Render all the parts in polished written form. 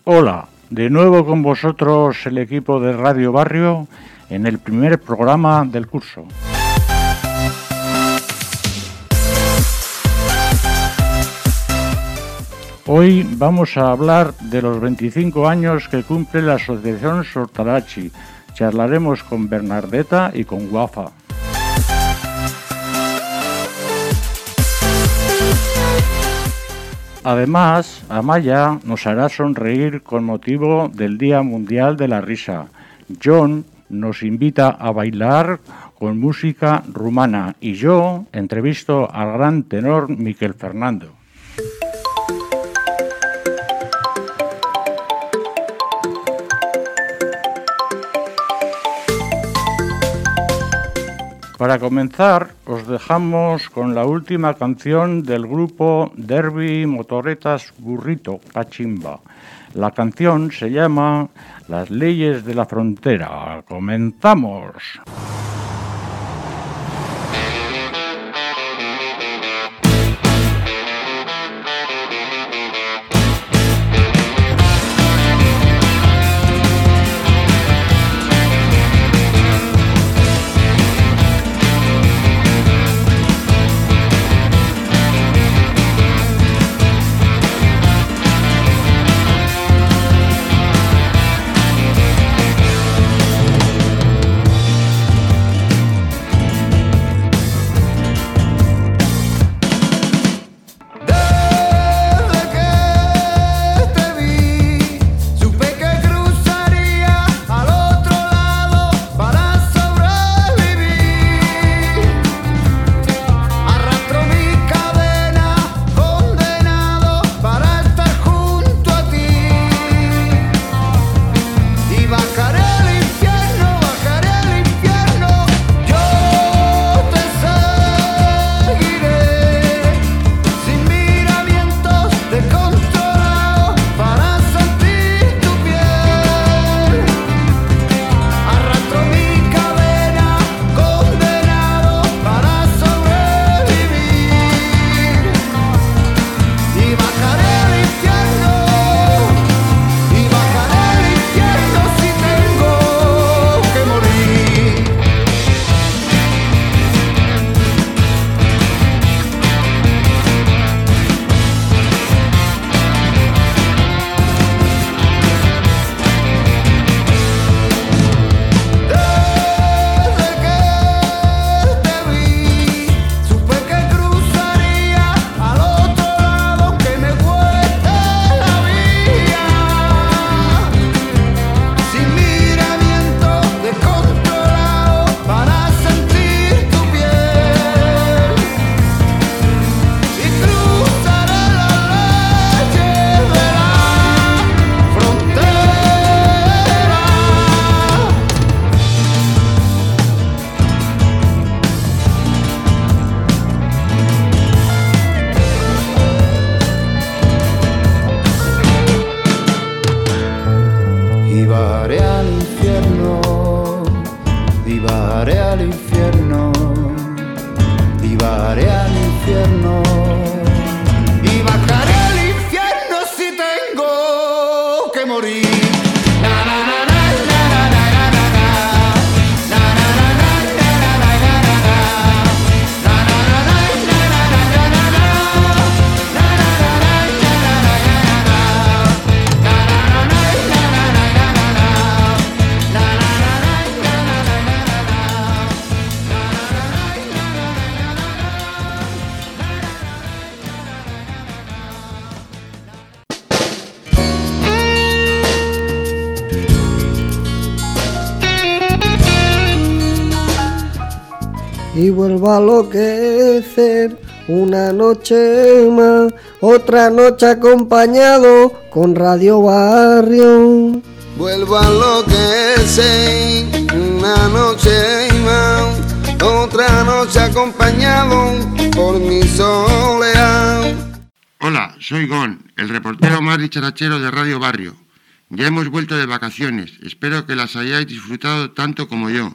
Hola, de nuevo con vosotros el equipo de Radio Barrio en el primer programa del curso. Hoy vamos a hablar de los 25 años que cumple la Asociación Sortarachi. Charlaremos con Bernardeta y con Guafa. Además, Amaya nos hará sonreír con motivo del Día Mundial de la Risa. John nos invita a bailar con música rumana y yo entrevisto al gran tenor Miquel Fernando. Para comenzar, os dejamos con la última canción del grupo Derby Motoretas Burrito Cachimba. La canción se llama Las leyes de la frontera. ¡Comenzamos! Y vuelvo a enloquecer una noche más, otra noche acompañado con Radio Barrio. Vuelvo a enloquecer una noche más, otra noche acompañado por mi soleado. Hola, soy Gon, el reportero más dicharachero de Radio Barrio. Ya hemos vuelto de vacaciones, espero que las hayáis disfrutado tanto como yo.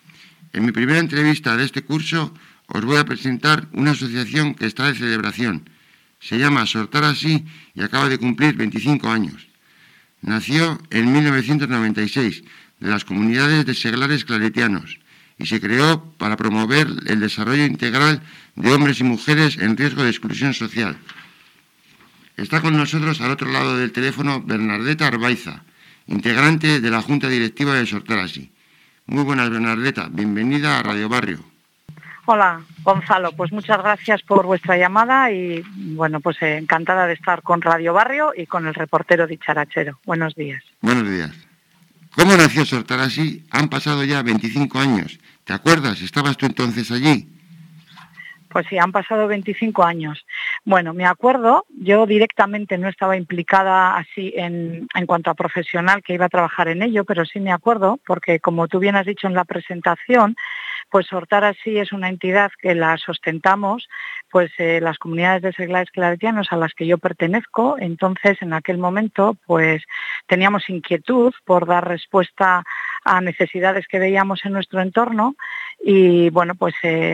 En mi primera entrevista de este curso os voy a presentar una asociación que está de celebración. Se llama Sortarachi y acaba de cumplir 25 años. Nació en 1996 de las comunidades de seglares claretianos y se creó para promover el desarrollo integral de hombres y mujeres en riesgo de exclusión social. Está con nosotros al otro lado del teléfono Bernardeta Arbaiza, integrante de la Junta Directiva de Sortarasi. Muy buenas, Bernardeta, bienvenida a Radio Barrio. Hola, Gonzalo, pues muchas gracias por vuestra llamada y bueno, pues encantada de estar con Radio Barrio y con el reportero dicharachero. Buenos días. Buenos días. ¿Cómo nació Sortarasi? Han pasado ya 25 años. ¿Te acuerdas? ¿Estabas tú entonces allí? Pues sí, han pasado 25 años. Bueno, me acuerdo, yo directamente no estaba implicada así en cuanto a profesional que iba a trabajar en ello, pero sí me acuerdo, porque como tú bien has dicho en la presentación, pues Sortarasi es una entidad que la sustentamos, pues las comunidades de seglares claretianos a las que yo pertenezco. Entonces, en aquel momento, pues teníamos inquietud por dar respuesta a necesidades que veíamos en nuestro entorno y bueno, pues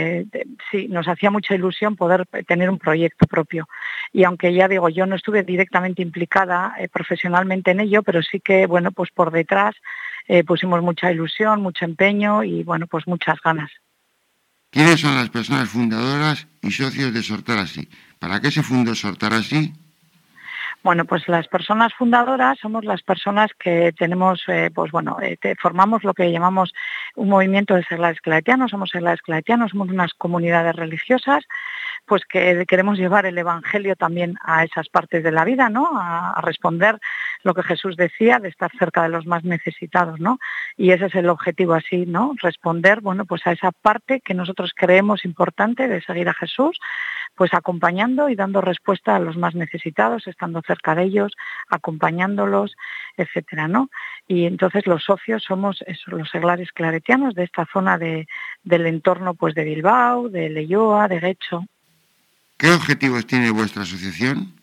sí, nos hacía mucha ilusión poder tener un proyecto propio. Y aunque ya digo, yo no estuve directamente implicada profesionalmente en ello, pero sí que, bueno, pues por detrás pusimos mucha ilusión, mucho empeño y, bueno, pues muchas ganas. ¿Quiénes son las personas fundadoras y socios de Sortarasi? ¿Para qué se fundó Sortarasi? Bueno, pues las personas fundadoras somos las personas que tenemos, formamos lo que llamamos un movimiento de seglares claretianos, somos seglares claretianos, somos unas comunidades religiosas, pues que queremos llevar el Evangelio también a esas partes de la vida, ¿no? A responder lo que Jesús decía de estar cerca de los más necesitados, ¿no? Y ese es el objetivo así, ¿no? Responder, bueno, pues a esa parte que nosotros creemos importante de seguir a Jesús, pues acompañando y dando respuesta a los más necesitados, estando cerca de ellos, acompañándolos, etcétera, ¿no? Y entonces los socios somos los seglares claretianos de esta zona del entorno pues de Bilbao, de Leioa, de Guecho. ¿Qué objetivos tiene vuestra asociación?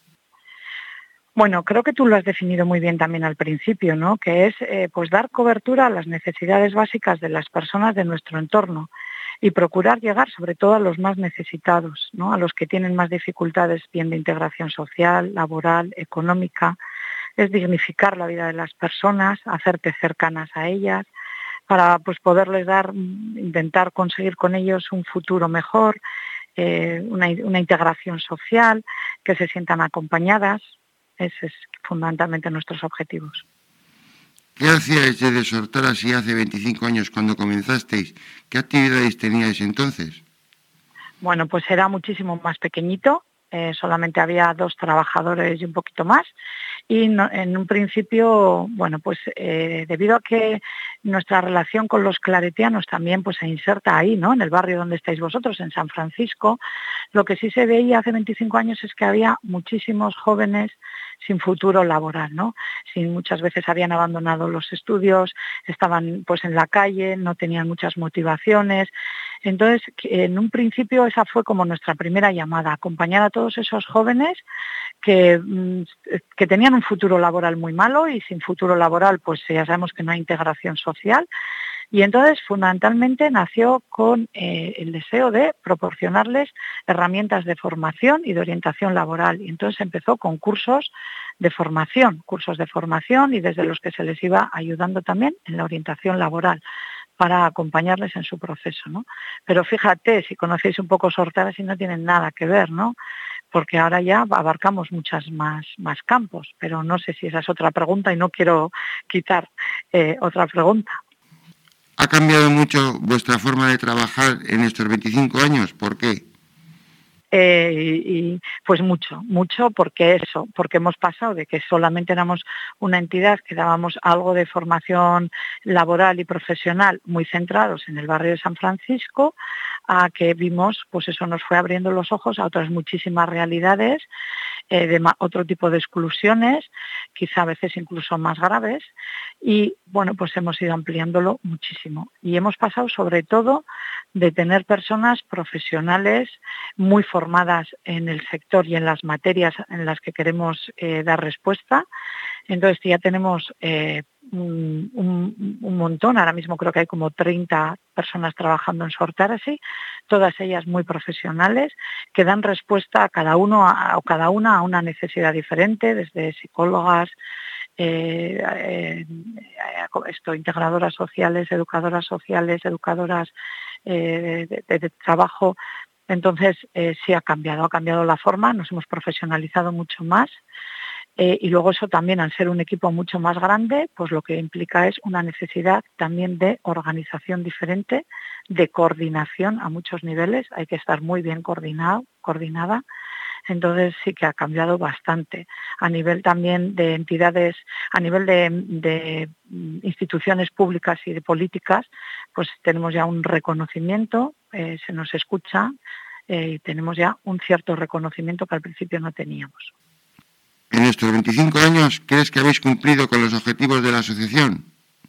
Bueno, creo que tú lo has definido muy bien también al principio, ¿no? Que es pues dar cobertura a las necesidades básicas de las personas de nuestro entorno y procurar llegar sobre todo a los más necesitados, ¿no? A los que tienen más dificultades bien de integración social, laboral, económica. Es dignificar la vida de las personas, hacerte cercanas a ellas, para pues poderles intentar conseguir con ellos un futuro mejor, una integración social, que se sientan acompañadas. Ese es fundamentalmente nuestros objetivos. ¿Qué hacíais de Sortarasi hace 25 años cuando comenzasteis? ¿Qué actividades teníais entonces? Bueno, pues era muchísimo más pequeñito, solamente había 2 trabajadores y un poquito más. Y en un principio, bueno, pues debido a que nuestra relación con los claretianos también pues se inserta ahí, ¿no? En el barrio donde estáis vosotros, en San Francisco, lo que sí se veía hace 25 años es que había muchísimos jóvenes sin futuro laboral, ¿no? Muchas veces habían abandonado los estudios, estaban pues en la calle, no tenían muchas motivaciones. Entonces, en un principio esa fue como nuestra primera llamada, acompañar a todos esos jóvenes que tenían un futuro laboral muy malo y sin futuro laboral pues ya sabemos que no hay integración social. Y entonces fundamentalmente nació con el deseo de proporcionarles herramientas de formación y de orientación laboral. Y entonces empezó con cursos de formación y desde los que se les iba ayudando también en la orientación laboral para acompañarles en su proceso, ¿no? Pero fíjate, si conocéis un poco Sortarasi no tienen nada que ver, ¿no? Porque ahora ya abarcamos muchas más campos, pero no sé si esa es otra pregunta y no quiero quitar otra pregunta. ¿Ha cambiado mucho vuestra forma de trabajar en estos 25 años? ¿Por qué? Pues mucho, porque hemos pasado de que solamente éramos una entidad que dábamos algo de formación laboral y profesional muy centrados en el barrio de San Francisco, a que vimos, pues eso nos fue abriendo los ojos a otras muchísimas realidades, de otro tipo de exclusiones, quizá a veces incluso más graves, y bueno, pues hemos ido ampliándolo muchísimo. Y hemos pasado sobre todo de tener personas profesionales muy formadas en el sector y en las materias en las que queremos dar respuesta. Entonces ya tenemos un montón, ahora mismo creo que hay como 30 personas trabajando en Sortarasi, todas ellas muy profesionales, que dan respuesta a cada una a una necesidad diferente, desde psicólogas, integradoras sociales, educadoras de trabajo. Entonces sí ha cambiado la forma, nos hemos profesionalizado mucho más. Y luego eso también, al ser un equipo mucho más grande, pues lo que implica es una necesidad también de organización diferente, de coordinación a muchos niveles. Hay que estar muy bien coordinada. Entonces sí que ha cambiado bastante. A nivel también de entidades, a nivel de instituciones públicas y de políticas, pues tenemos ya un reconocimiento, se nos escucha y tenemos ya un cierto reconocimiento que al principio no teníamos. En estos 25 años, ¿crees que habéis cumplido con los objetivos de la asociación?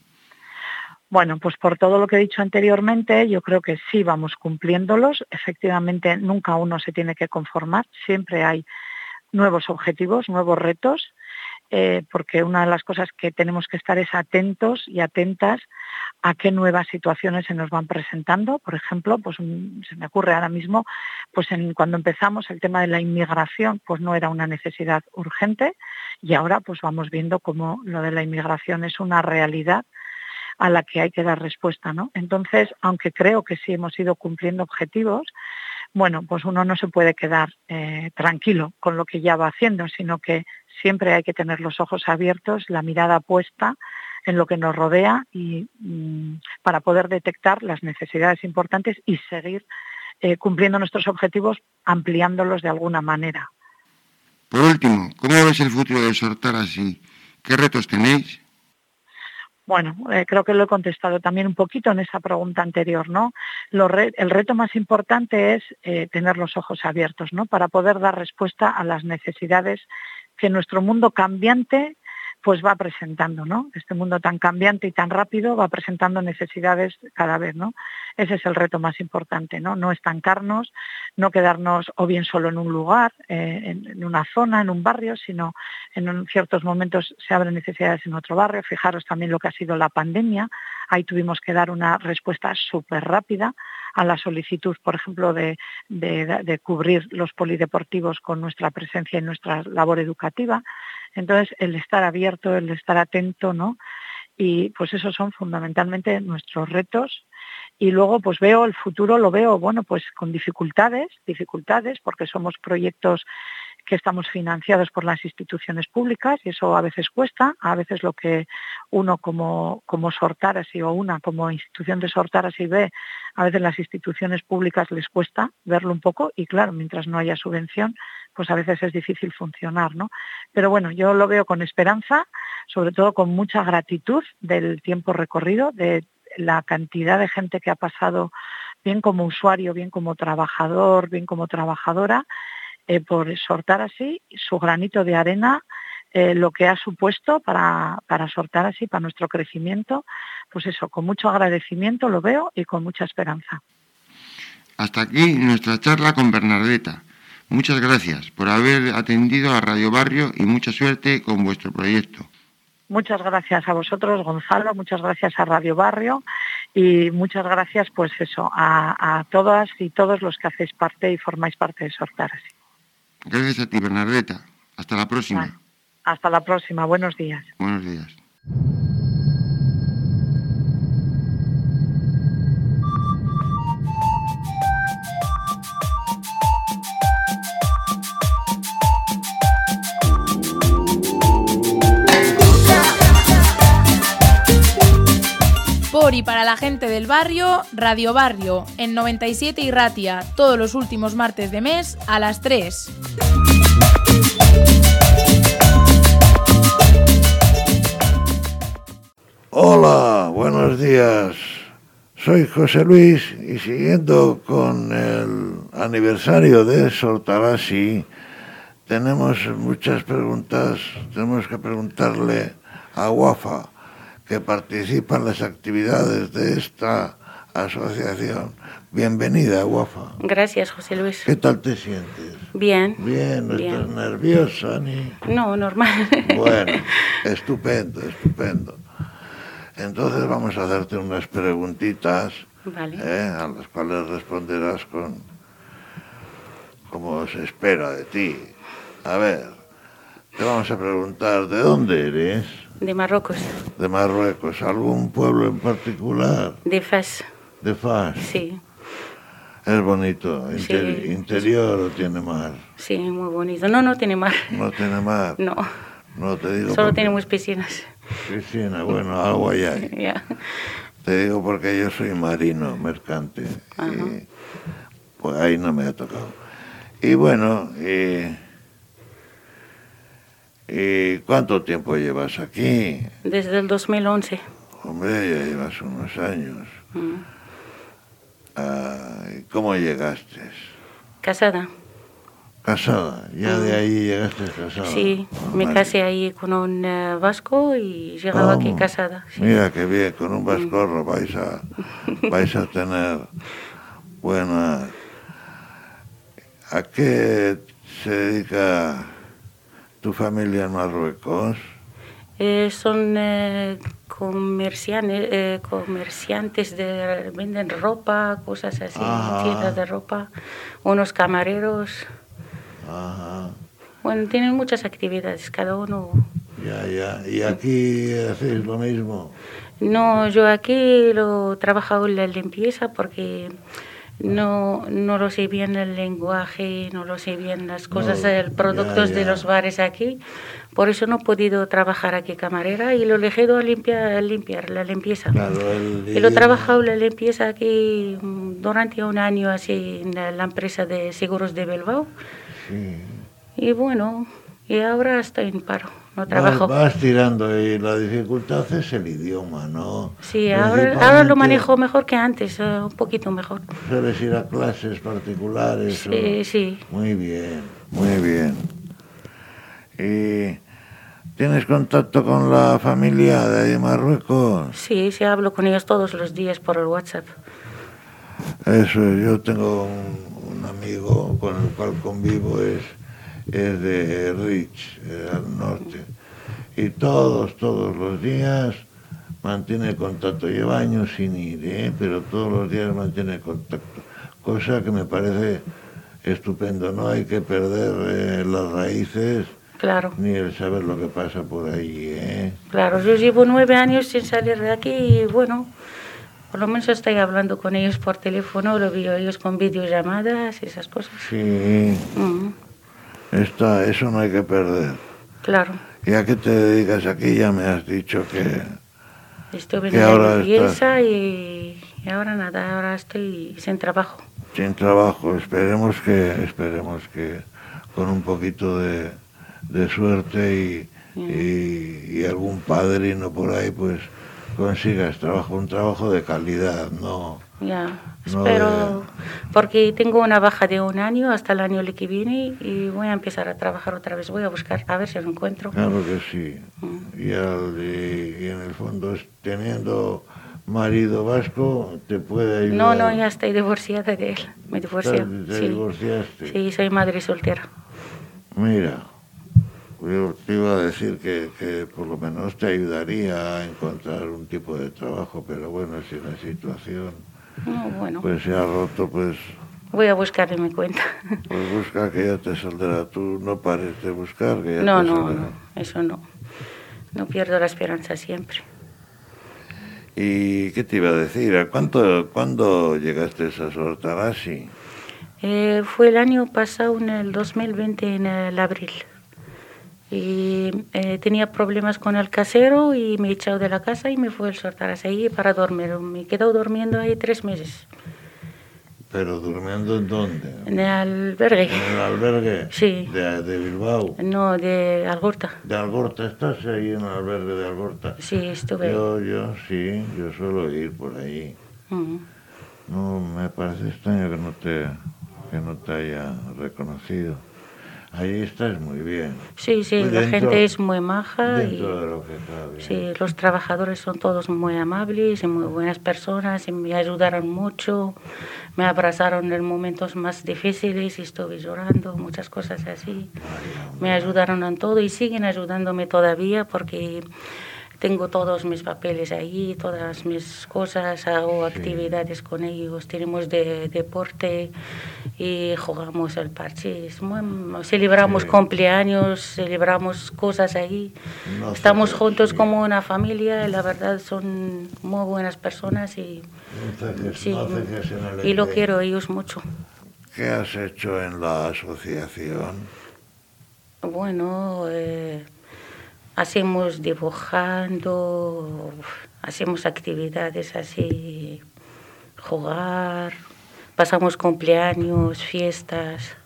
Bueno, pues por todo lo que he dicho anteriormente, yo creo que sí vamos cumpliéndolos. Efectivamente, nunca uno se tiene que conformar, siempre hay nuevos objetivos, nuevos retos, porque una de las cosas que tenemos que estar es atentos y atentas a qué nuevas situaciones se nos van presentando. Por ejemplo, pues se me ocurre ahora mismo, pues cuando empezamos el tema de la inmigración, pues no era una necesidad urgente y ahora pues vamos viendo cómo lo de la inmigración es una realidad a la que hay que dar respuesta, ¿no? Entonces, aunque creo que sí hemos ido cumpliendo objetivos, bueno, pues uno no se puede quedar tranquilo con lo que ya va haciendo, sino que siempre hay que tener los ojos abiertos, la mirada puesta en lo que nos rodea y para poder detectar las necesidades importantes y seguir cumpliendo nuestros objetivos, ampliándolos de alguna manera. Por último, ¿cómo ves el futuro de Sortarazi? ¿Qué retos tenéis? Bueno, creo que lo he contestado también un poquito en esa pregunta anterior, ¿no? El reto más importante es tener los ojos abiertos, ¿no? Para poder dar respuesta a las necesidades que nuestro mundo cambiante pues va presentando, ¿no? Este mundo tan cambiante y tan rápido va presentando necesidades cada vez, ¿no? Ese es el reto más importante, ¿no? No estancarnos, no quedarnos o bien solo en un lugar, en una zona, en un barrio, sino en ciertos momentos se abren necesidades en otro barrio. Fijaros también lo que ha sido la pandemia. Ahí tuvimos que dar una respuesta súper rápida a la solicitud, por ejemplo, de cubrir los polideportivos con nuestra presencia y nuestra labor educativa. Entonces, el estar abierto, el estar atento, ¿no? Y pues esos son fundamentalmente nuestros retos. Y luego pues veo el futuro, lo veo, bueno, pues con dificultades, porque somos proyectos que estamos financiados por las instituciones públicas y eso a veces cuesta, a veces lo que uno como Sortarazi o una como institución de Sortarazi ve, a veces las instituciones públicas les cuesta verlo un poco y claro, mientras no haya subvención, pues a veces es difícil funcionar, ¿no? Pero bueno, yo lo veo con esperanza, sobre todo con mucha gratitud del tiempo recorrido, de la cantidad de gente que ha pasado bien como usuario, bien como trabajador, bien como trabajadora, por Sortarazi, su granito de arena, lo que ha supuesto para Sortarazi, para nuestro crecimiento, pues eso, con mucho agradecimiento lo veo y con mucha esperanza. Hasta aquí nuestra charla con Bernardeta. Muchas gracias por haber atendido a Radio Barrio y mucha suerte con vuestro proyecto. Muchas gracias a vosotros, Gonzalo, muchas gracias a Radio Barrio y muchas gracias, pues eso, a todas y todos los que hacéis parte y formáis parte de Sortarazi. Gracias a ti, Bernardeta. Hasta la próxima. Vale. Hasta la próxima. Buenos días. Buenos días. Por y para la gente del barrio, Radio Barrio, en 97 y Ratia, todos los últimos martes de mes a las 3. Hola, buenos días. Soy José Luis y siguiendo con el aniversario de Sortarazi, tenemos muchas preguntas. Tenemos que preguntarle a Wafa, que participa en las actividades de esta asociación. Bienvenida, Wafa. Gracias, José Luis. ¿Qué tal te sientes? Bien. Bien, ¿no estás nerviosa ni...? No, normal. Bueno, estupendo. Entonces vamos a hacerte unas preguntitas, vale. A las cuales responderás como se espera de ti. A ver, Te vamos a preguntar, ¿de dónde eres? De Marruecos. De Marruecos. ¿Algún pueblo en particular? De Fez. De Fas. Sí. Es bonito. Sí. ¿Interior o tiene mar? Sí, muy bonito. No, no tiene mar. No tiene mar. No. No te digo. Solo porque... tenemos piscinas. Piscina, bueno, agua ya hay. Ya. Te digo porque yo soy marino, mercante. Y, pues ahí no me ha tocado. Y bueno, ¿y cuánto tiempo llevas aquí? Desde el 2011. Hombre, ya llevas unos años. ¿Cómo llegaste? Casada. ¿Casada? ¿Ya de ahí llegaste casada? Sí, me casé ahí con un vasco y llegaba aquí casada. Sí. Mira qué bien, con un vascorro vais a tener buena... ¿A qué se dedica tu familia en Marruecos? Son comerciantes venden ropa, cosas así, tiendas de ropa, unos camareros. Ajá. Bueno, tienen muchas actividades, cada uno. Ya. ¿Y aquí hacéis lo mismo? No, yo aquí lo he trabajado en la limpieza porque no lo sé bien el lenguaje, no lo sé bien las cosas, productos de los bares aquí. Por eso no he podido trabajar aquí camarera y lo he elegido a limpiar la limpieza. Claro, y lo he trabajado la limpieza aquí durante un año así en la empresa de seguros de Bilbao. Sí. Y bueno, y ahora estoy en paro, no trabajo. Vas tirando y la dificultad es el idioma, ¿no? Sí, ahora lo manejo mejor que antes, un poquito mejor. ¿Sueles ir a clases particulares? Sí. Muy bien, muy bien. ¿Y tienes contacto con la familia de ahí de Marruecos? Sí, hablo con ellos todos los días por el WhatsApp. Eso, yo tengo un amigo con el cual convivo, es de Rich, al norte, y todos los días mantiene contacto. Lleva años sin ir, pero todos los días mantiene contacto, cosa que me parece estupendo. No hay que perder las raíces, claro, ni el saber lo que pasa por ahí. Claro, yo llevo 9 años sin salir de aquí y bueno, por lo menos estoy hablando con ellos por teléfono, lo veo ellos con videollamadas, esas cosas. Sí. Eso no hay que perder. Claro. ¿Y a qué te dedicas aquí? Ya me has dicho que... Estuve en la limpieza y ahora nada, ahora estoy sin trabajo. Sin trabajo, esperemos que con un poquito de suerte y algún padrino por ahí, pues consigas un trabajo de calidad, ¿no? Ya, espero, porque tengo una baja de 1 año hasta el año que viene y voy a empezar a trabajar otra vez, voy a buscar, a ver si lo encuentro. Claro que sí, y en el fondo, teniendo marido vasco, te puede ayudar. No, ya estoy divorciada de él, me divorcié. ¿Te divorciaste? Sí, soy madre soltera. Mira, yo te iba a decir que por lo menos te ayudaría a encontrar un tipo de trabajo, pero bueno, si la situación pues se ha roto, pues... Voy a buscar en mi cuenta. Pues busca, que ya te saldrá. Tú no pares de buscar, que ya te saldrá. No, eso no. No pierdo la esperanza siempre. ¿Y qué te iba a decir? ¿Cuándo llegaste a Sortarasi? Fue el año pasado, en el 2020, en el abril. Y tenía problemas con el casero y me he echado de la casa y me fui a Sortarasi ahí para dormir. Me he quedado durmiendo ahí 3 meses. ¿Pero durmiendo en dónde? En el albergue. ¿En el albergue? Sí. ¿De Bilbao? No, de Algorta. ¿De Algorta? ¿Estás ahí en el albergue de Algorta? Sí, estuve ahí. Yo suelo ir por ahí. No, me parece extraño que no te haya reconocido. Ahí estás muy bien. Sí, la gente es muy maja. Dentro de lo que cabe. Sí, los trabajadores son todos muy amables y muy buenas personas y me ayudaron mucho. Me abrazaron en momentos más difíciles y estuve llorando, muchas cosas así. Me ayudaron en todo y siguen ayudándome todavía porque tengo todos mis papeles ahí, todas mis cosas, hago actividades con ellos, tenemos deporte y jugamos el parchís, celebramos cumpleaños, celebramos cosas ahí, estamos juntos como una familia, la verdad son muy buenas personas y lo quiero a ellos mucho. ¿Qué has hecho en la asociación? Bueno, hacemos dibujando, hacemos actividades así, jugar, pasamos cumpleaños, fiestas,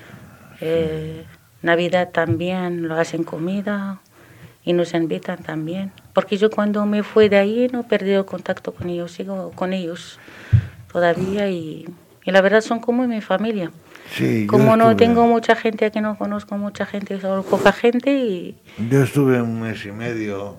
Navidad también, lo hacen comida y nos invitan también. Porque yo cuando me fui de ahí no he perdido contacto con ellos, sigo con ellos todavía y la verdad son como mi familia. Sí, como no tengo mucha gente aquí, no conozco mucha gente, solo poca gente y... Yo estuve un mes y medio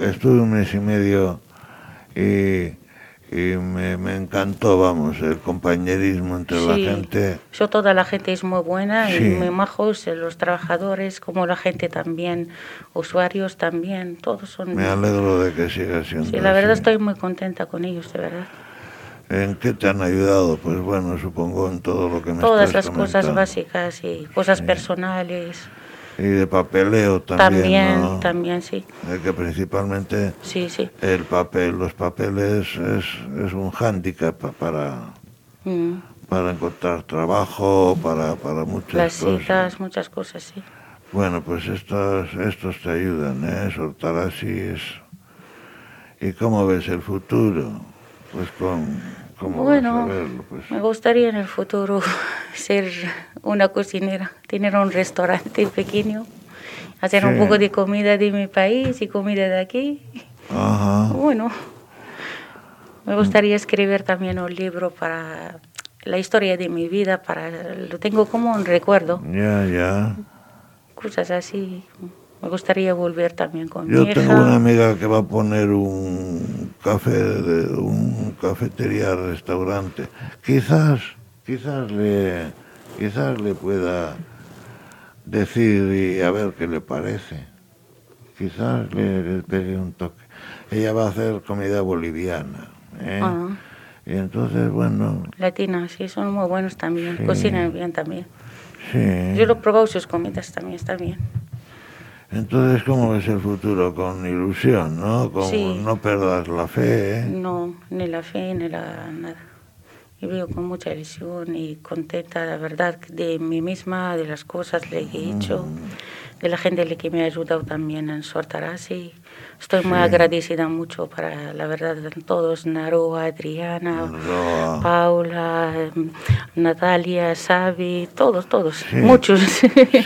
y me encantó, vamos, el compañerismo entre la gente. Toda la gente es muy buena y muy majos, los trabajadores, como la gente también, usuarios también, todos son... Me alegro de que siga siendo así. Sí, la verdad estoy muy contenta con ellos, de verdad. ¿En qué te han ayudado? Pues bueno, supongo en todo lo que me todas estás las comentando. Cosas básicas y cosas personales. Y de papeleo también, ¿no? También, sí. Que principalmente los papeles es un hándicap para encontrar trabajo, para muchas las cosas. Las citas, muchas cosas, sí. Bueno, pues estos te ayudan, soltar así es... ¿Y cómo ves el futuro? Pues ¿cómo vas a verlo? Pues... me gustaría en el futuro ser una cocinera, tener un restaurante pequeño, hacer un poco de comida de mi país y comida de aquí. Ajá. Bueno, me gustaría escribir también un libro para la historia de mi vida, lo tengo como un recuerdo. Ya. Cosas así. Me gustaría volver también con mi hija. Yo tengo una amiga que va a poner un cafetería, restaurante. Quizás le pueda decir y a ver qué le parece. Quizás le pegue un toque. Ella va a hacer comida boliviana, y entonces, bueno... Latina, sí, son muy buenos también. Sí. Cocinan bien también. Sí. Yo lo he probado, sus comidas también están bien. Entonces, ¿cómo ves el futuro? Con ilusión, ¿no? No perdas la fe, No, ni la fe, ni nada. Y veo con mucha ilusión y contenta, la verdad, de mí misma, de las cosas que he hecho, de la gente que me ha ayudado también en Sortarazzi. Estoy muy agradecida mucho para, la verdad, todos, Naroa, Adriana, Paula, Natalia, Xavi, todos, muchos. Sí,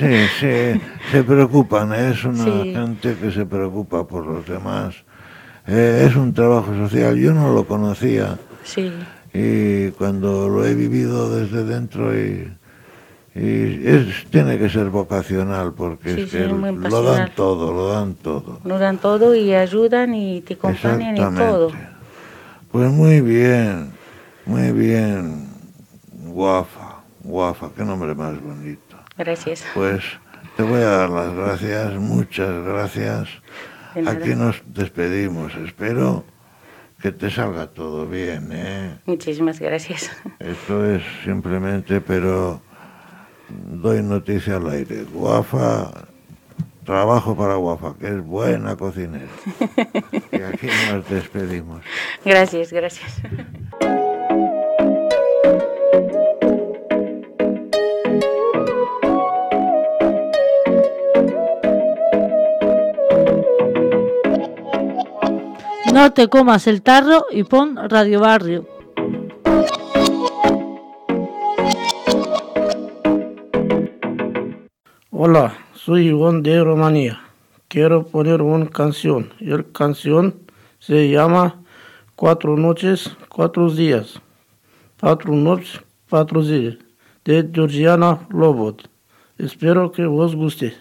se preocupan, es una gente que se preocupa por los demás. Es un trabajo social, yo no lo conocía. Sí. Y cuando lo he vivido desde dentro tiene que ser vocacional porque es que lo dan todo. Lo dan todo y ayudan y te acompañan en todo. Pues muy bien, Wafa, qué nombre más bonito. Gracias. Pues te voy a dar las gracias, muchas gracias. Aquí nos despedimos, espero que te salga todo bien, Muchísimas gracias. Esto es simplemente, pero doy noticia al aire. Wafa, trabajo para Wafa, que es buena cocinera. Y aquí nos despedimos. Gracias. No te comas el tarro y pon Radio Barrio. Hola, soy Iván de Rumanía. Quiero poner una canción. Y la canción se llama 4 noches, 4 días. 4 noches, 4 días. De Georgiana Lobot. Espero que os guste.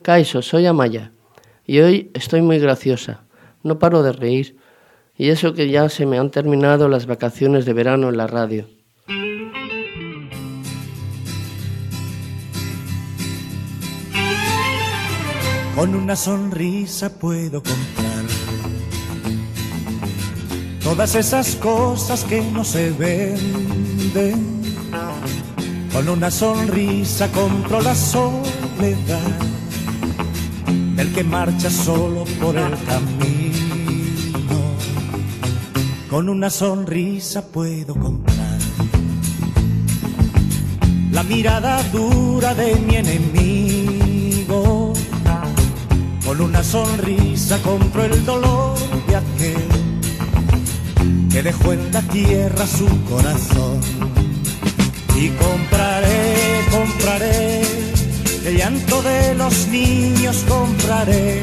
Kaixo, soy Amaya y hoy estoy muy graciosa. No paro de reír. Y eso que ya se me han terminado las vacaciones de verano en la radio. Con una sonrisa puedo comprar todas esas cosas que no se venden. Con una sonrisa compro la soledad del que marcha solo por el camino. Con una sonrisa puedo comprar la mirada dura de mi enemigo. Con una sonrisa compro el dolor de aquel que dejó en la tierra su corazón. Y compraré el llanto de los niños, compraré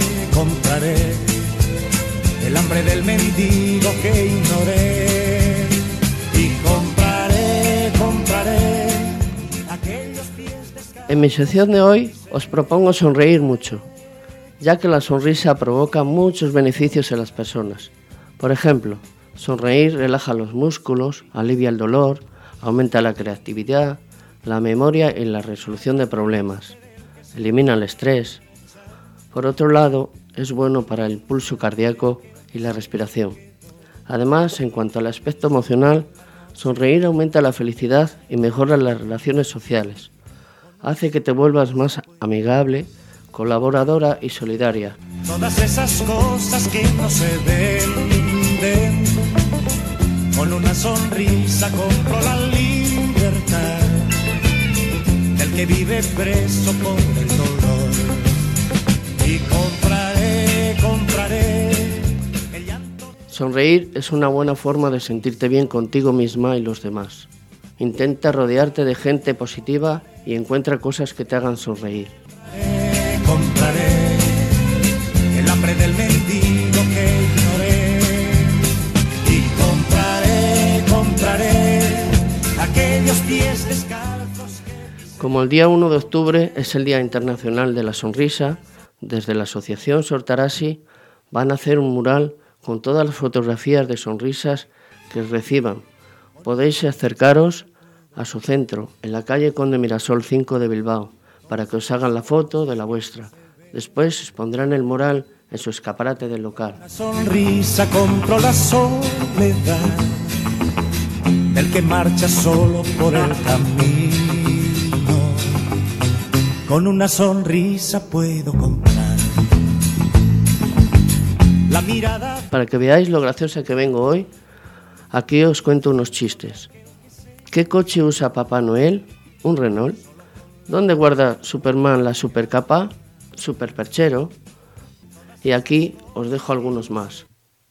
el hambre del mendigo que ignoré. Y compraré aquellos pies descalzos. En mi sección de hoy os propongo sonreír mucho, ya que la sonrisa provoca muchos beneficios en las personas. Por ejemplo, sonreír relaja los músculos, alivia el dolor, aumenta la creatividad, la memoria y la resolución de problemas, elimina el estrés. Por otro lado, es bueno para el pulso cardíaco y la respiración. Además, en cuanto al aspecto emocional, sonreír aumenta la felicidad y mejora las relaciones sociales. Hace que te vuelvas más amigable, colaboradora y solidaria. Todas esas cosas que no se venden, con una sonrisa compro la libertad del que vive preso por el dolor. Y compraré el llanto. Sonreír es una buena forma de sentirte bien contigo misma y los demás. Intenta rodearte de gente positiva y encuentra cosas que te hagan sonreír. Compraré el hambre del mendigo que ignoré. Y compraré aquellos pies descalzos. Como el día 1 de octubre es el Día Internacional de la Sonrisa, desde la Asociación Sortarasi van a hacer un mural con todas las fotografías de sonrisas que reciban. Podéis acercaros a su centro, en la calle Conde Mirasol 5 de Bilbao, para que os hagan la foto de la vuestra. Después expondrán el mural en su escaparate del local. Una sonrisa compro la soledad del que marcha solo por el camino. Con una sonrisa puedo comprar la mirada. Para que veáis lo graciosa que vengo hoy, aquí os cuento unos chistes. ¿Qué coche usa Papá Noel? Un Renault. ¿Dónde guarda Superman la supercapa? Superperchero. Y aquí os dejo algunos más.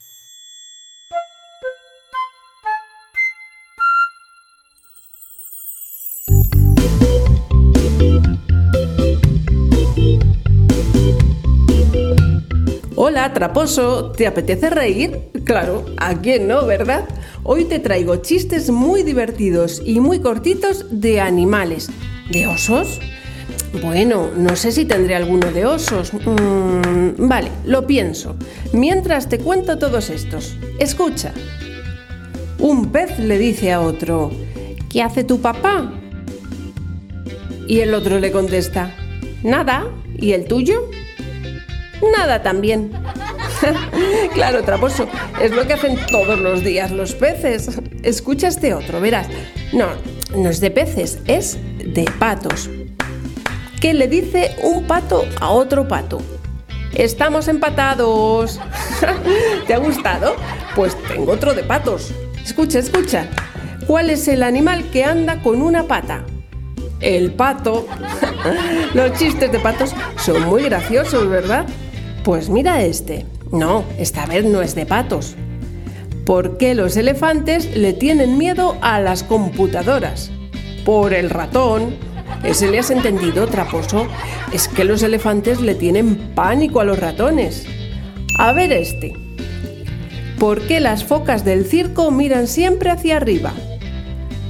Hola, traposo, ¿te apetece reír? Claro, ¿a quién no, verdad? Hoy te traigo chistes muy divertidos y muy cortitos de animales. ¿De osos? Bueno, no sé si tendré alguno de osos. Vale, lo pienso. Mientras te cuento todos estos. Escucha. Un pez le dice a otro: ¿qué hace tu papá? Y el otro le contesta: nada. ¿Y el tuyo? Nada también. Claro, traposo, es lo que hacen todos los días los peces. Escucha este otro, verás. No es de peces, es de patos. ¿Qué le dice un pato a otro pato? ¡Estamos empatados! ¿Te ha gustado? Pues tengo otro de patos. Escucha. ¿Cuál es el animal que anda con una pata? El pato. Los chistes de patos son muy graciosos, ¿verdad? Pues mira este. No, esta vez no es de patos. ¿Por qué los elefantes le tienen miedo a las computadoras? Por el ratón. ¿Ese le has entendido, traposo? Es que los elefantes le tienen pánico a los ratones. A ver este. ¿Por qué las focas del circo miran siempre hacia arriba?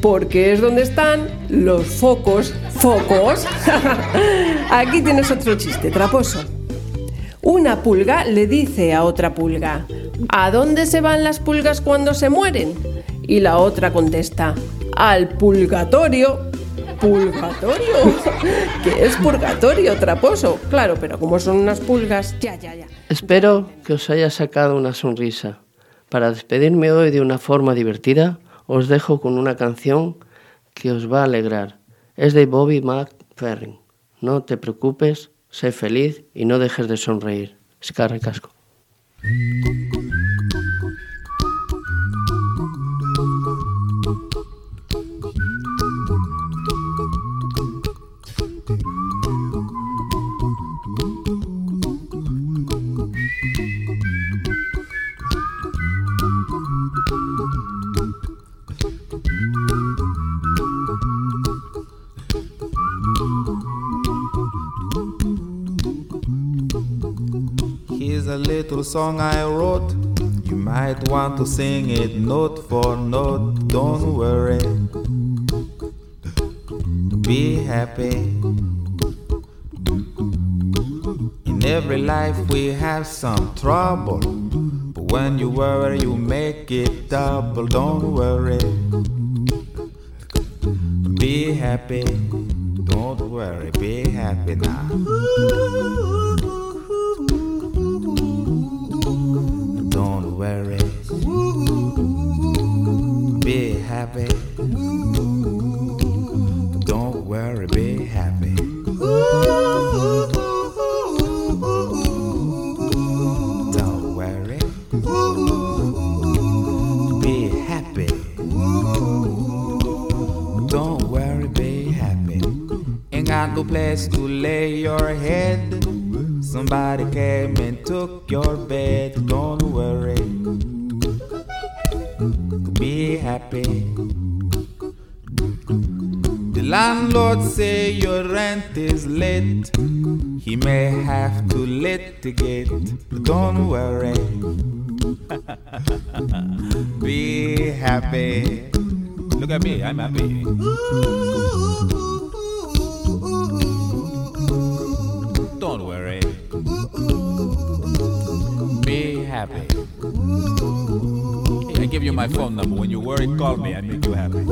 porque es donde están los focos. ¿Focos? Aquí tienes otro chiste, traposo. Una pulga le dice a otra pulga: ¿a dónde se van las pulgas cuando se mueren? Y la otra contesta: al purgatorio. ¿Purgatorio? ¿Qué es purgatorio, traposo? Claro, pero como son unas pulgas, ya. Espero que os haya sacado una sonrisa. Para despedirme hoy de una forma divertida, os dejo con una canción que os va a alegrar. Es de Bobby McFerrin. No te preocupes, sé feliz y no dejes de sonreír. Eskerrik asko. Here's a little song I wrote. You might want to sing it note for note. Don't worry, be happy. In every life we have some trouble, but when you worry you make it double. Don't worry, be happy. Don't worry, be happy now. Don't worry, be happy. Don't worry, be happy. Don't worry, be happy. Don't worry, be happy. Ain't got no place to lay your head. Somebody came and took your bed. Don't worry, be happy. The landlord say your rent is late. He may have to litigate. But don't worry, be happy. Look at me, I'm happy. Don't worry, be happy. Hey, I give you my phone number. When you worry, call me. I make you happy.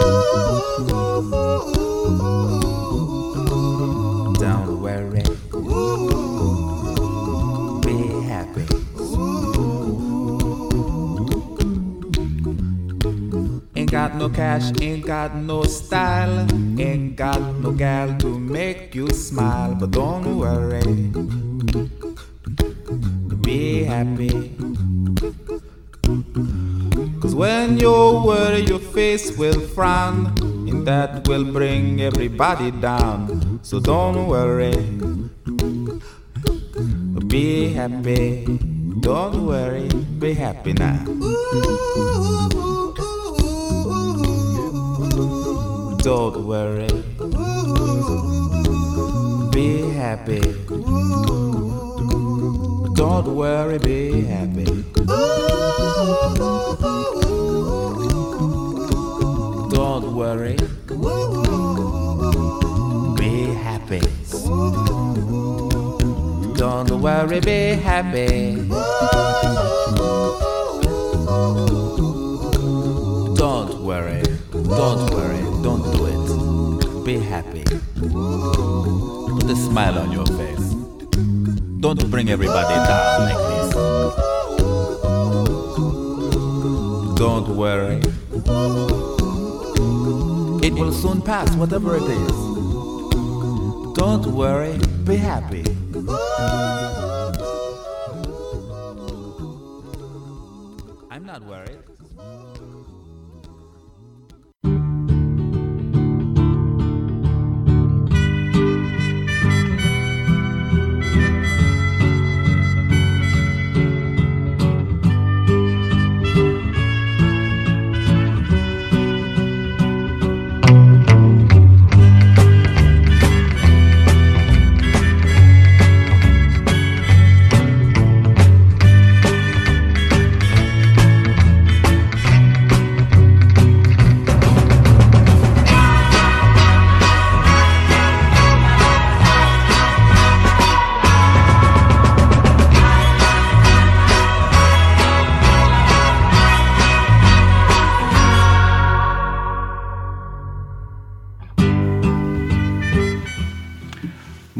Don't worry, be happy. Ain't got no cash, ain't got no style, ain't got no gal to make you smile. But don't worry, be happy. Cause when you worry your face will frown, and that will bring everybody down. So don't worry, be happy. Don't worry, be happy now. Don't worry, be happy. Don't worry, be happy. Don't worry, be happy. Don't worry, be happy. Don't worry, don't do it. Be happy. Put a smile on your face. Don't bring everybody down like this. Don't worry, it will soon pass, whatever it is. Don't worry, be happy. I'm not worried.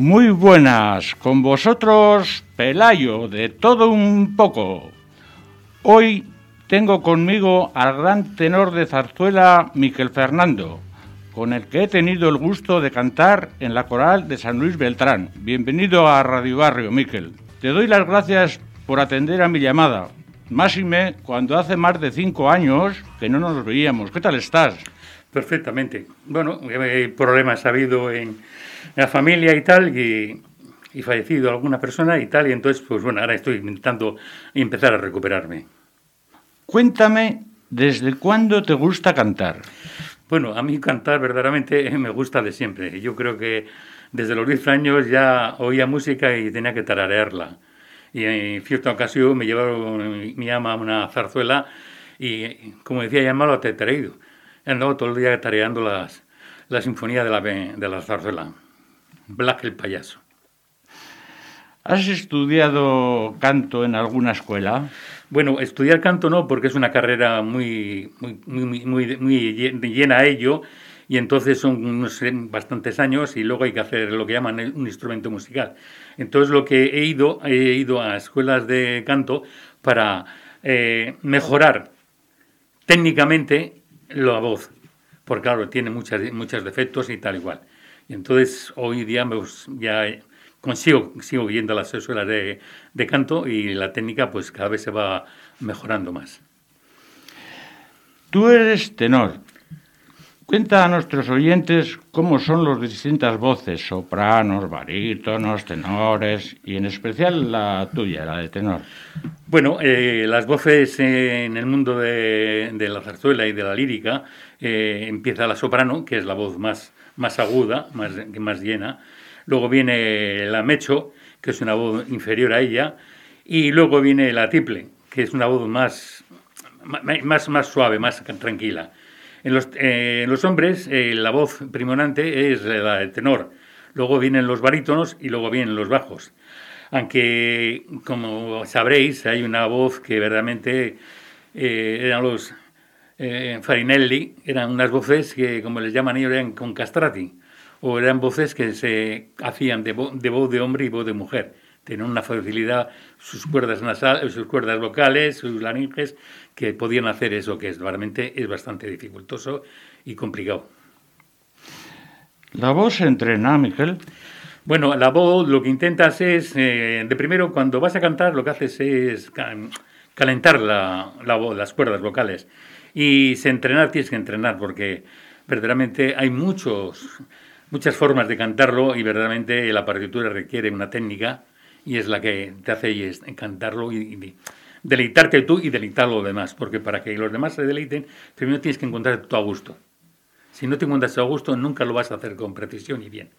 Muy buenas, con vosotros Pelayo, de todo un poco. Hoy tengo conmigo al gran tenor de zarzuela Miquel Fernando, con el que he tenido el gusto de cantar en la coral de San Luis Beltrán. Bienvenido a Radio Barrio, Miquel. Te doy las gracias por atender a mi llamada, máxime cuando hace más de 5 años que no nos veíamos. ¿Qué tal estás? Perfectamente. Bueno, problemas ha habido en la familia y tal, y fallecido alguna persona y tal, y entonces, pues bueno, ahora estoy intentando empezar a recuperarme. Cuéntame, ¿desde cuándo te gusta cantar? Bueno, a mí cantar verdaderamente me gusta de siempre. Yo creo que desde los 10 años ya oía música y tenía que tararearla. Y en cierta ocasión me llevaron mi ama a una zarzuela y, como decía, ya me lo he traído. He andado todo el día tareando la sinfonía de la zarzuela. Black el payaso. ¿Has estudiado canto en alguna escuela? Bueno, estudiar canto no, porque es una carrera muy llena a ello, y entonces son bastantes años y luego hay que hacer lo que llaman un instrumento musical. Entonces lo que he ido a escuelas de canto para mejorar técnicamente la voz, porque claro, tiene muchos defectos y tal igual. Y entonces hoy día sigo yendo a las escuelas de canto y la técnica pues cada vez se va mejorando más. Tú eres tenor. Cuenta a nuestros oyentes cómo son las distintas voces, sopranos, barítonos, tenores, y en especial la tuya, la de tenor. Bueno, las voces en el mundo de la zarzuela y de la lírica, empieza la soprano, que es la voz más aguda, más llena. Luego viene la mecho, que es una voz inferior a ella, y luego viene la tiple, que es una voz más suave, más tranquila. En los hombres, la voz predominante es la del tenor. Luego vienen los barítonos y luego vienen los bajos. Aunque, como sabréis, hay una voz que verdaderamente eran los Farinelli, eran unas voces que, como les llaman ellos, eran con castrati, o eran voces que se hacían de voz de hombre y voz de mujer. Tenían una facilidad, sus cuerdas nasales, sus cuerdas vocales, sus laringes, que podían hacer eso, que realmente es bastante dificultoso y complicado. ¿La voz se entrena, Miquel? Bueno, la voz lo que intentas es, de primero, cuando vas a cantar, lo que haces es calentar la voz, las cuerdas vocales. Y tienes que entrenar, porque verdaderamente hay muchas formas de cantarlo y verdaderamente la partitura requiere una técnica y es la que te hace cantarlo y deleitarte tú y deleitar a los demás, porque para que los demás se deleiten, primero tienes que encontrarte tú a gusto. Si no te encuentras a gusto, nunca lo vas a hacer con precisión y bien.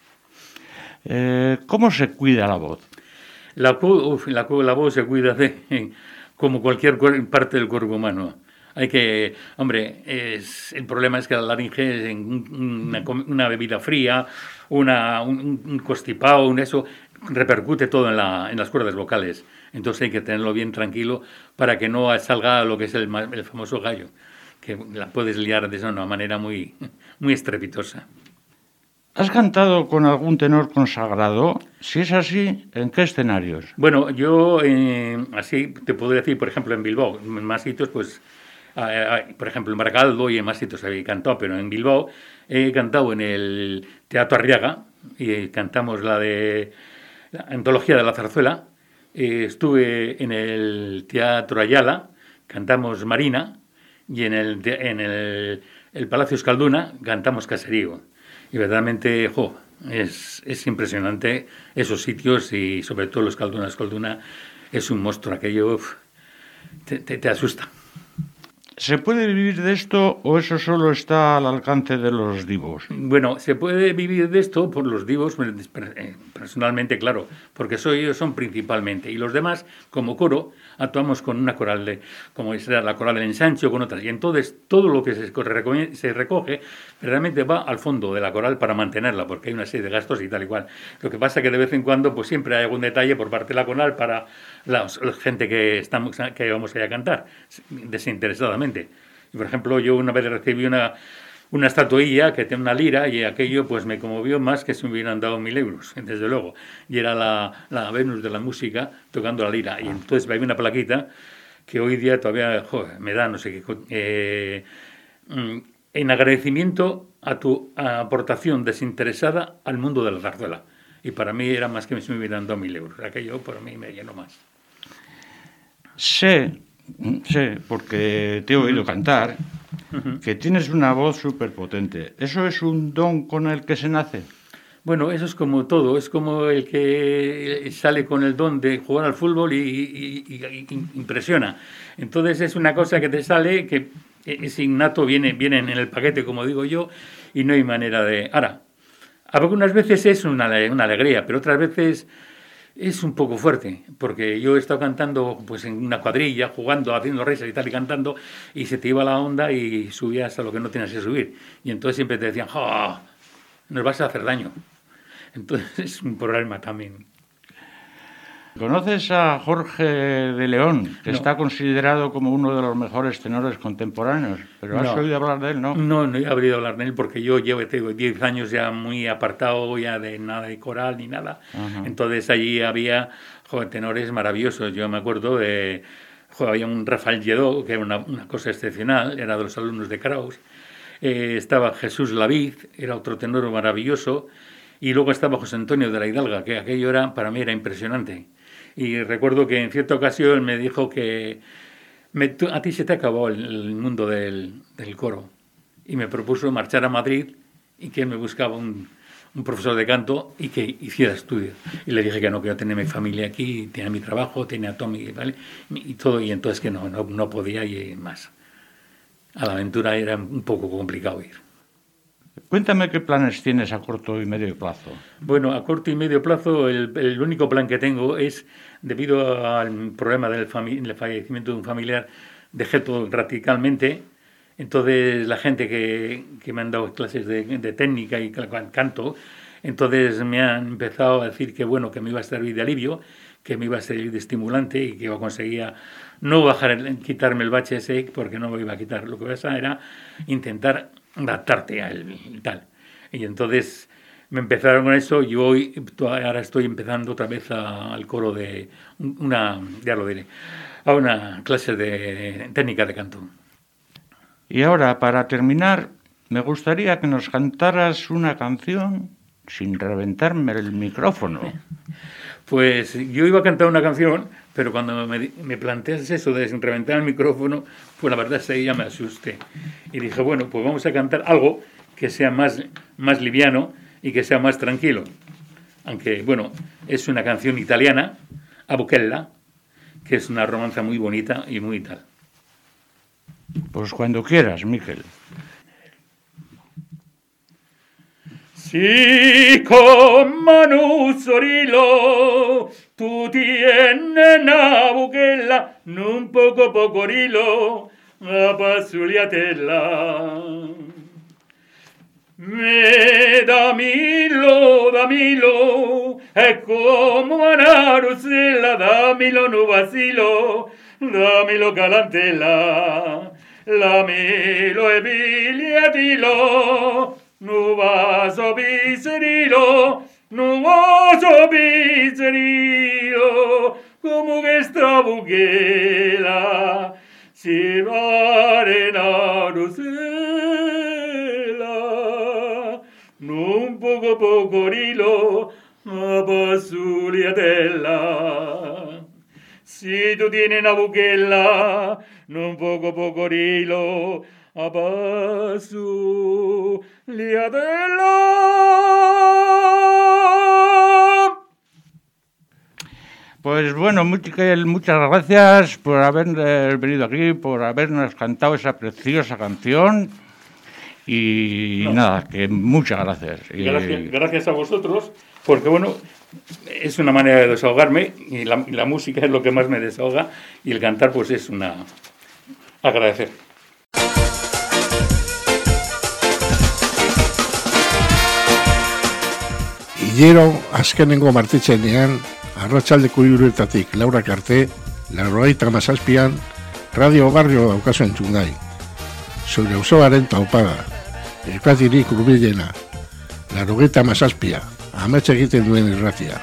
¿Cómo se cuida la voz? La voz se cuida como cualquier parte del cuerpo humano. Hay que, el problema es que la laringe, una bebida fría, un constipado, eso repercute todo en las cuerdas vocales. Entonces hay que tenerlo bien tranquilo para que no salga lo que es el famoso gallo, que la puedes liar de una manera muy estrepitosa. ¿Has cantado con algún tenor consagrado? Si es así, ¿en qué escenarios? Bueno, yo así te podría decir, por ejemplo, en Bilbao, en más sitios, pues, por ejemplo, en Baracaldo y en más sitios he cantado, pero en Bilbao he cantado en el Teatro Arriaga y cantamos la antología de la zarzuela. Estuve en el Teatro Ayala, cantamos Marina, y en el Palacio Escalduna cantamos Caserío. Y verdaderamente, es impresionante esos sitios y sobre todo los Escalduna es un monstruo, aquello te asusta. ¿Se puede vivir de esto o eso solo está al alcance de los divos? Bueno, se puede vivir de esto por los divos, personalmente, claro, porque ellos son principalmente. Y los demás, como coro, actuamos con una coral, como será la coral del ensanche o con otras. Y entonces todo lo que se recoge realmente va al fondo de la coral para mantenerla, porque hay una serie de gastos y tal y cual. Lo que pasa es que de vez en cuando pues siempre hay algún detalle por parte de la coral para la gente que vamos a ir a cantar, desinteresadamente. Y por ejemplo, yo una vez recibí una estatuilla que tiene una lira, y aquello pues me conmovió más que si me hubieran dado 1.000 euros, desde luego. Y era la Venus de la música tocando la lira. Y entonces había una plaquita que hoy día todavía me da no sé qué. En agradecimiento a tu aportación desinteresada al mundo de la zarzuela. Y para mí era más que si me hubieran dado 1.000 euros. Aquello para mí me llenó más. Sé, porque te he oído cantar, que tienes una voz súper potente. ¿Eso es un don con el que se nace? Bueno, eso es como todo. Es como el que sale con el don de jugar al fútbol y impresiona. Entonces es una cosa que te sale, que es innato, viene en el paquete, como digo yo, y no hay manera de... Ahora, algunas veces es una alegría, pero otras veces es un poco fuerte, porque yo he estado cantando pues en una cuadrilla, jugando, haciendo risas y tal, y cantando, y se te iba la onda y subías a lo que no tenías que subir. Y entonces siempre te decían, ¡oh! Nos vas a hacer daño. Entonces es un problema también. ¿Conoces a Jorge de León, que está considerado como uno de los mejores tenores contemporáneos? ¿Pero has oído hablar de él, no? No he oído hablar de él porque yo llevo 10 años ya muy apartado, ya de nada de coral ni nada. Ajá. Entonces allí había tenores maravillosos. Yo me acuerdo de... había un Rafael Lledó, que era una cosa excepcional, era de los alumnos de Kraus. Estaba Jesús Lavid, era otro tenor maravilloso. Y luego estaba José Antonio de la Hidalga, que aquello para mí era impresionante. Y recuerdo que en cierta ocasión me dijo que a ti se te acabó el mundo del coro. Y me propuso marchar a Madrid y que él me buscaba un profesor de canto y que hiciera estudios. Y le dije que yo tenía mi familia aquí, tenía mi trabajo, tenía Tommy, ¿vale? Y todo, y entonces que no podía ir más. A la aventura era un poco complicado ir. Cuéntame qué planes tienes a corto y medio plazo. Bueno, a corto y medio plazo el único plan que tengo es, debido al problema del fallecimiento de un familiar, dejé todo radicalmente. Entonces la gente que me han dado clases de técnica y canto, entonces me han empezado a decir que bueno, que me iba a servir de alivio, que me iba a servir de estimulante y que conseguía no quitarme el bache ese, porque no me iba a quitar. Lo que pasa era intentar adaptarte a él y tal. Y entonces me empezaron con eso y ahora estoy empezando otra vez al coro de a una clase de técnica de canto. Y ahora, para terminar, me gustaría que nos cantaras una canción sin reventarme el micrófono. Pues yo iba a cantar una canción, pero cuando me planteas eso de sin reventar el micrófono, pues la verdad es que ya me asusté. Y dije, bueno, pues vamos a cantar algo que sea más liviano y que sea más tranquilo. Aunque, bueno, es una canción italiana, A Buchella, que es una romanza muy bonita y muy tal. Pues cuando quieras, Miquel. Si con Manu Sorilo tu tienes una buchella, un poco rilo, a pasuliatella. Me damilo, è come una rosella, damilo no vacilo, damilo galantella, damilo e bigliatilo, no vas a biserilo, como que esta buchella, si va a rosella, un poco rilo, a pasuliatella. Si tu tienes una buchella, un poco rilo, a pasuliatella. Pues bueno, Miquel, muchas gracias por haber venido aquí, por habernos cantado esa preciosa canción. Y nada, que muchas gracias. Gracias a vosotros, porque bueno, es una manera de desahogarme y la música es lo que más me desahoga y el cantar pues es agradecer. Gero azkenengo martitzenean, arratsaldeko 3:00 Laura Karte, 97 Radio Barrio daukazu entzun nahi. Zure auzoaren taupada. Espatirik hurbilena, Laurogeita hamazazpia, amets egiten duen irratia.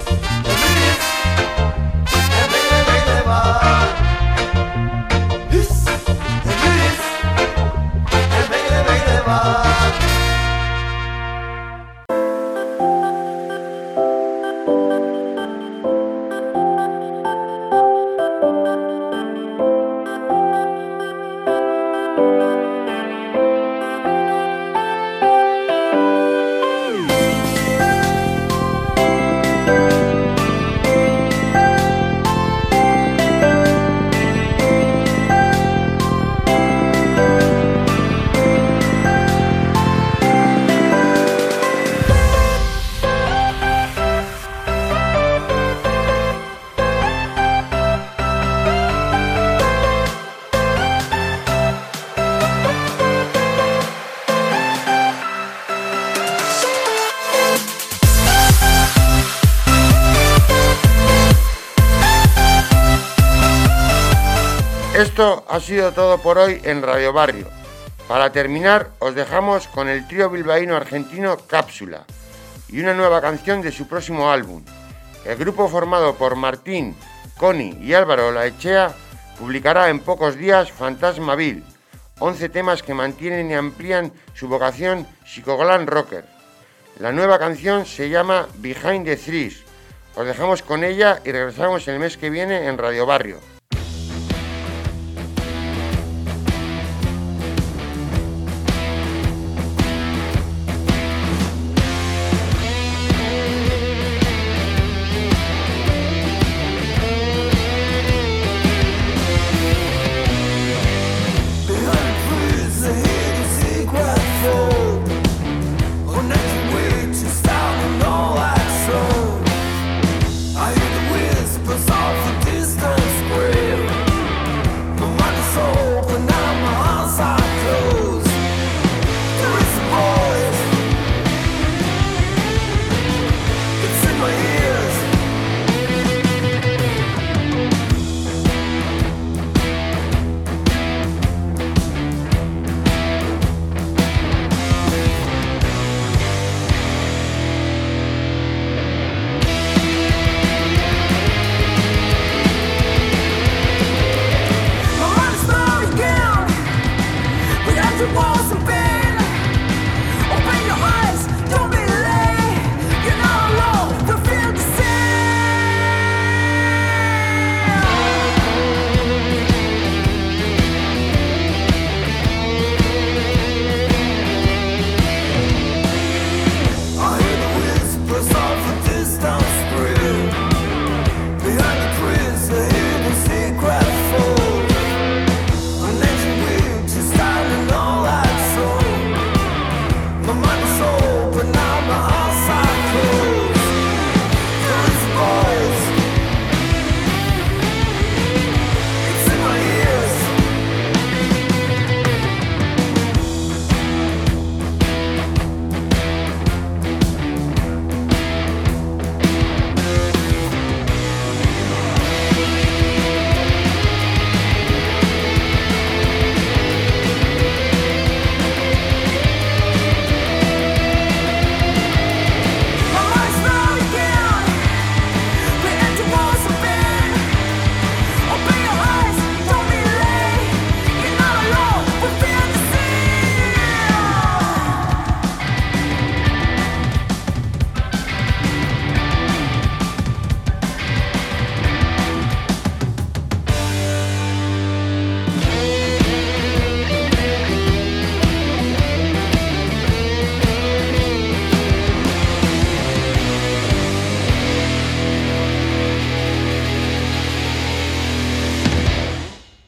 Esto ha sido todo por hoy en Radio Barrio. Para terminar, os dejamos con el trío bilbaíno argentino Cápsula y una nueva canción de su próximo álbum. El grupo, formado por Martín, Connie y Álvaro Olaechea, publicará en pocos días Fantasmaville, 11 temas que mantienen y amplían su vocación psicoglam rocker. La nueva canción se llama Behind the Trees. Os dejamos con ella y regresamos el mes que viene en Radio Barrio.